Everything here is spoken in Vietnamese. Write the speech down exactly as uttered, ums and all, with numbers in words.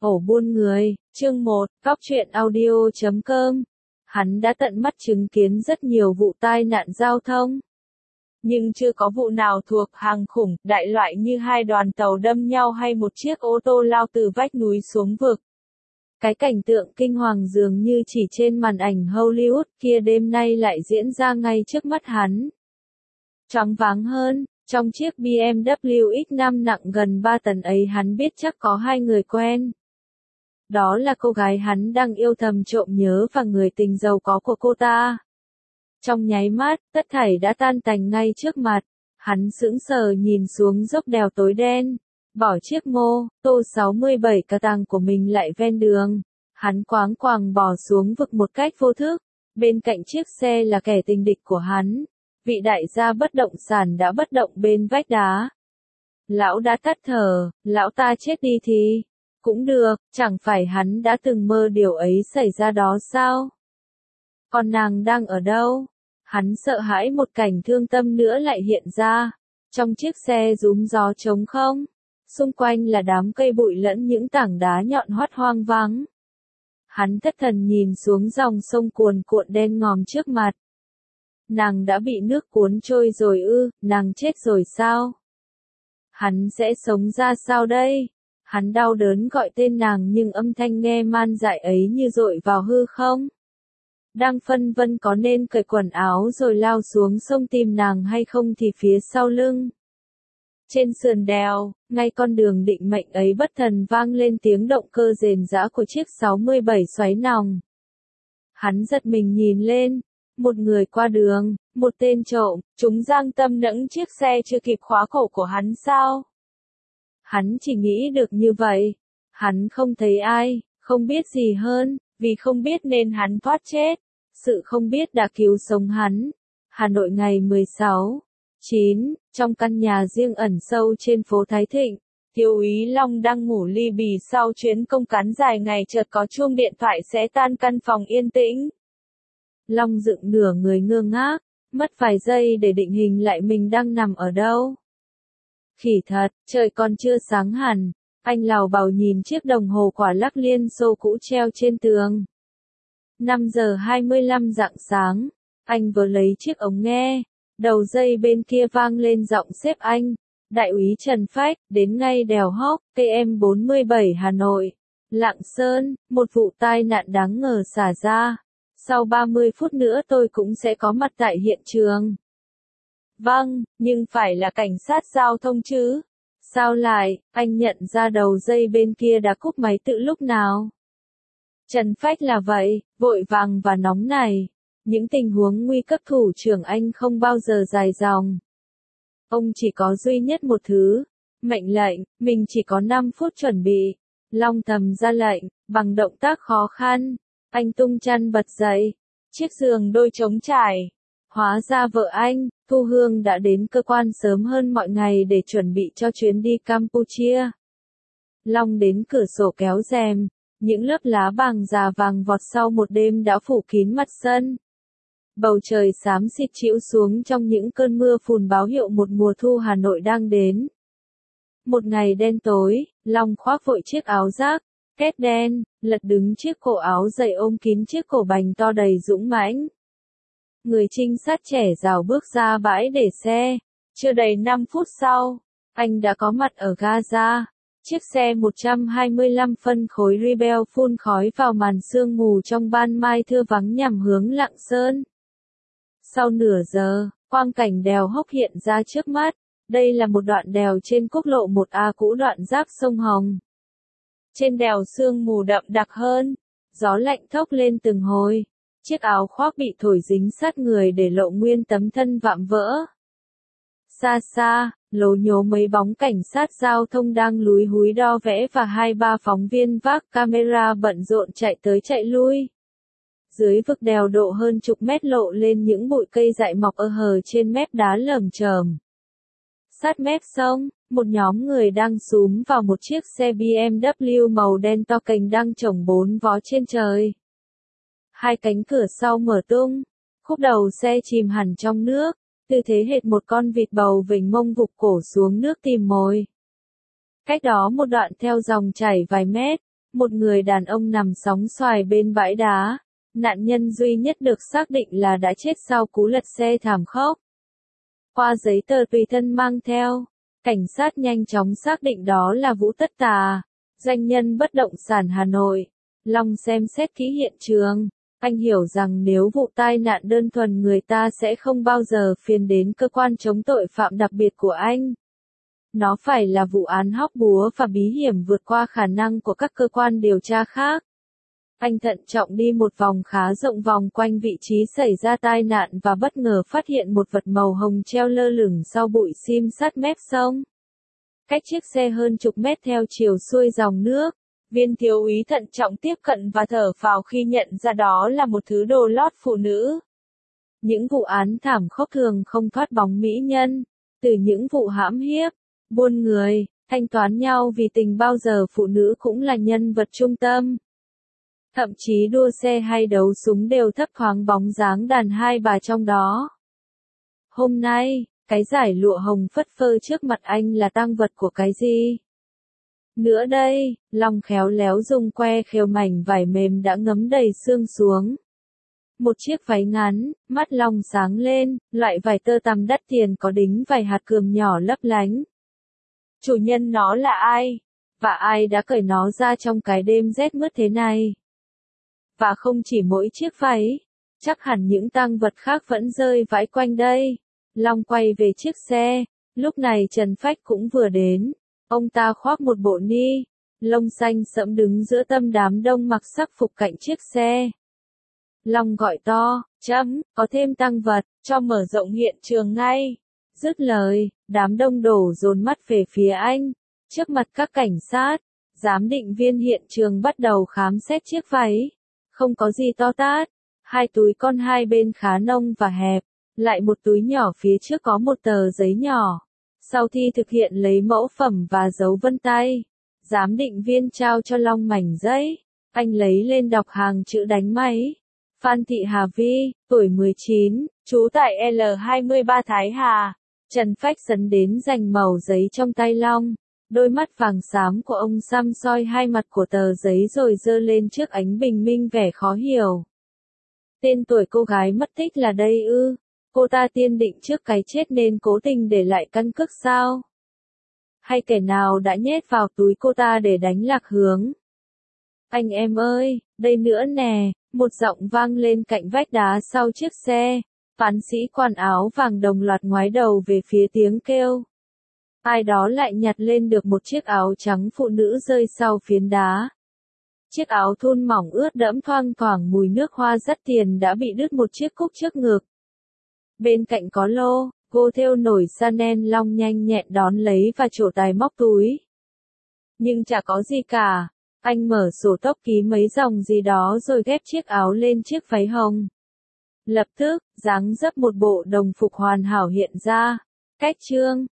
Ổ buôn người, chương một, góc truyện audio chấm com. Hắn đã tận mắt chứng kiến rất nhiều vụ tai nạn giao thông. Nhưng chưa có vụ nào thuộc hàng khủng, đại loại như hai đoàn tàu đâm nhau hay một chiếc ô tô lao từ vách núi xuống vực. Cái cảnh tượng kinh hoàng dường như chỉ trên màn ảnh Hollywood kia đêm nay lại diễn ra ngay trước mắt hắn. Choáng váng hơn, trong chiếc bê em vê X năm nặng gần ba tấn ấy hắn biết chắc có hai người quen. Đó là cô gái hắn đang yêu thầm trộm nhớ và người tình giàu có của cô ta. Trong nháy mắt, tất thảy đã tan tành ngay trước mặt. Hắn sững sờ nhìn xuống dốc đèo tối đen, bỏ chiếc mô tô sáu mươi bảy cà tàng của mình lại ven đường. Hắn quáng quàng bỏ xuống vực một cách vô thức. Bên cạnh chiếc xe là kẻ tình địch của hắn. Vị đại gia bất động sản đã bất động bên vách đá. Lão đã tắt thở, lão ta chết đi thì cũng được, chẳng phải hắn đã từng mơ điều ấy xảy ra đó sao? Còn nàng đang ở đâu? Hắn sợ hãi một cảnh thương tâm nữa lại hiện ra. Trong chiếc xe rúm gió trống không, xung quanh là đám cây bụi lẫn những tảng đá nhọn hoắt hoang vắng. Hắn thất thần nhìn xuống dòng sông cuồn cuộn đen ngòm trước mặt. Nàng đã bị nước cuốn trôi rồi ư, nàng chết rồi sao? Hắn sẽ sống ra sao đây? Hắn đau đớn gọi tên nàng nhưng âm thanh nghe man dại ấy như dội vào hư không. Đang phân vân có nên cởi quần áo rồi lao xuống sông tìm nàng hay không thì phía sau lưng. Trên sườn đèo, ngay con đường định mệnh ấy bất thần vang lên tiếng động cơ rền rã của chiếc sáu mươi bảy xoáy nòng. Hắn giật mình nhìn lên, một người qua đường, một tên trộm, chúng giang tâm nẫng chiếc xe chưa kịp khóa cổ của hắn sao? Hắn chỉ nghĩ được như vậy. Hắn không thấy ai, không biết gì hơn, vì không biết nên hắn thoát chết. Sự không biết đã cứu sống hắn. Hà Nội ngày mười sáu, chín, trong căn nhà riêng ẩn sâu trên phố Thái Thịnh, Thiếu úy Long đang ngủ li bì sau chuyến công cán dài ngày chợt có chuông điện thoại xé tan căn phòng yên tĩnh. Long dựng nửa người ngơ ngác, mất vài giây để định hình lại mình đang nằm ở đâu. Khỉ thật, trời còn chưa sáng hẳn, anh lào bào nhìn chiếc đồng hồ quả lắc Liên Xô cũ treo trên tường. năm giờ hai mươi lăm rạng sáng, anh vừa lấy chiếc ống nghe, đầu dây bên kia vang lên giọng sếp anh, Đại úy Trần Phách, đến ngay đèo Hóc, K M bốn mươi bảy Hà Nội, Lạng Sơn, một vụ tai nạn đáng ngờ xảy ra. Sau ba mươi phút nữa tôi cũng sẽ có mặt tại hiện trường. Vâng, nhưng phải là cảnh sát giao thông chứ. Sao lại, anh nhận ra đầu dây bên kia đã cúp máy từ lúc nào? Trần Phách là vậy, vội vàng và nóng này. Những tình huống nguy cấp thủ trưởng anh không bao giờ dài dòng. Ông chỉ có duy nhất một thứ. Mệnh lệnh, mình chỉ có năm phút chuẩn bị. Long thầm ra lệnh, bằng động tác khó khăn. Anh tung chăn bật dậy. Chiếc giường đôi trống trải. Hóa ra vợ anh, Thu Hương đã đến cơ quan sớm hơn mọi ngày để chuẩn bị cho chuyến đi Campuchia. Long đến cửa sổ kéo rèm. Những lớp lá bàng già vàng vọt sau một đêm đã phủ kín mặt sân. Bầu trời xám xịt trĩu xuống trong những cơn mưa phùn báo hiệu một mùa thu Hà Nội đang đến. Một ngày đen tối, Long khoác vội chiếc áo rác, két đen, lật đứng chiếc cổ áo dày ôm kín chiếc cổ bành to đầy dũng mãnh. Người trinh sát trẻ rào bước ra bãi để xe. Chưa đầy năm phút sau, anh đã có mặt ở Gaza. Chiếc xe một trăm hai mươi lăm phân khối Rebel phun khói vào màn sương mù trong ban mai thưa vắng nhằm hướng Lạng Sơn. Sau nửa giờ, quang cảnh đèo Hóc hiện ra trước mắt. Đây là một đoạn đèo trên quốc lộ một A cũ đoạn giáp sông Hồng. Trên đèo sương mù đậm đặc hơn, gió lạnh thốc lên từng hồi. Chiếc áo khoác bị thổi dính sát người để lộ nguyên tấm thân vạm vỡ. Xa xa, lố nhố mấy bóng cảnh sát giao thông đang lúi húi đo vẽ và hai ba phóng viên vác camera bận rộn chạy tới chạy lui. Dưới vực đèo độ hơn chục mét lộ lên những bụi cây dại mọc ơ hờ trên mép đá lởm chởm. Sát mép sông, một nhóm người đang xúm vào một chiếc xe bê em vê màu đen to cành đang chồng bốn vó trên trời. Hai cánh cửa sau mở tung, khúc đầu xe chìm hẳn trong nước, tư thế hệt một con vịt bầu vểnh mông gục cổ xuống nước tìm mồi. Cách đó một đoạn theo dòng chảy vài mét, Một người đàn ông nằm sóng xoài bên bãi đá. Nạn nhân duy nhất được xác định là đã chết sau cú lật xe thảm khốc. Qua giấy tờ tùy thân mang theo, cảnh sát nhanh chóng xác định đó là Vũ Tất Tà, doanh nhân bất động sản Hà Nội. Long xem xét kỹ hiện trường, anh hiểu rằng nếu vụ tai nạn đơn thuần người ta sẽ không bao giờ phiền đến cơ quan chống tội phạm đặc biệt của anh. Nó phải là vụ án hóc búa và bí hiểm vượt qua khả năng của các cơ quan điều tra khác. Anh thận trọng đi một vòng khá rộng vòng quanh vị trí xảy ra tai nạn và bất ngờ phát hiện một vật màu hồng treo lơ lửng sau bụi sim sát mép sông. Cách chiếc xe hơn chục mét theo chiều xuôi dòng nước, viên thiếu úy thận trọng tiếp cận và thở phào khi nhận ra đó là một thứ đồ lót phụ nữ. Những vụ án thảm khốc thường không thoát bóng mỹ nhân, từ những vụ hãm hiếp, buôn người, thanh toán nhau vì tình bao giờ phụ nữ cũng là nhân vật trung tâm. Thậm chí đua xe hay đấu súng đều thấp thoáng bóng dáng đàn hai bà trong đó. Hôm nay, cái giải lụa hồng phất phơ trước mặt anh là tang vật của cái gì? Nữa đây, Long khéo léo dùng que khều mảnh vải mềm đã ngấm đầy xương xuống. Một chiếc váy ngắn, mắt Long sáng lên, loại vải tơ tằm đắt tiền có đính vài hạt cườm nhỏ lấp lánh. Chủ nhân nó là ai? Và ai đã cởi nó ra trong cái đêm rét mướt thế này? Và không chỉ mỗi chiếc váy, chắc hẳn những tang vật khác vẫn rơi vãi quanh đây. Long quay về chiếc xe, lúc này Trần Phách cũng vừa đến. Ông ta khoác một bộ ni lông xanh sẫm đứng giữa tâm đám đông mặc sắc phục cạnh chiếc xe. Long gọi to, chấm, có thêm tang vật, cho mở rộng hiện trường ngay. Dứt lời, đám đông đổ dồn mắt về phía anh. Trước mặt các cảnh sát, giám định viên hiện trường bắt đầu khám xét chiếc váy. Không có gì to tát, hai túi con hai bên khá nông và hẹp, lại một túi nhỏ phía trước có một tờ giấy nhỏ. Sau khi thực hiện lấy mẫu phẩm và dấu vân tay, giám định viên trao cho Long mảnh giấy, anh lấy lên đọc hàng chữ đánh máy. Phan Thị Hà Vi, tuổi mười chín, trú tại L hai mươi ba Thái Hà. Trần Phách sấn đến giành mẩu giấy trong tay Long. Đôi mắt vàng xám của ông xăm soi hai mặt của tờ giấy rồi giơ lên trước ánh bình minh vẻ khó hiểu. Tên tuổi cô gái mất tích là đây ư? Cô ta tiên định trước cái chết nên cố tình để lại căn cước sao? Hay kẻ nào đã nhét vào túi cô ta để đánh lạc hướng? Anh em ơi, đây nữa nè, một giọng vang lên cạnh vách đá sau chiếc xe. Phán sĩ quan áo vàng đồng loạt ngoái đầu về phía tiếng kêu. Ai đó lại nhặt lên được một chiếc áo trắng phụ nữ rơi sau phiến đá. Chiếc áo thun mỏng ướt đẫm thoang thoảng mùi nước hoa rất tiền đã bị đứt một chiếc cúc trước ngực. Bên cạnh có lô, cô thêu nổi Chanel. Long nhanh nhẹn đón lấy và trổ tài móc túi. Nhưng chả có gì cả, anh mở sổ tốc ký mấy dòng gì đó rồi ghép chiếc áo lên chiếc váy hồng. Lập tức, dáng dấp một bộ đồng phục hoàn hảo hiện ra. Cách chương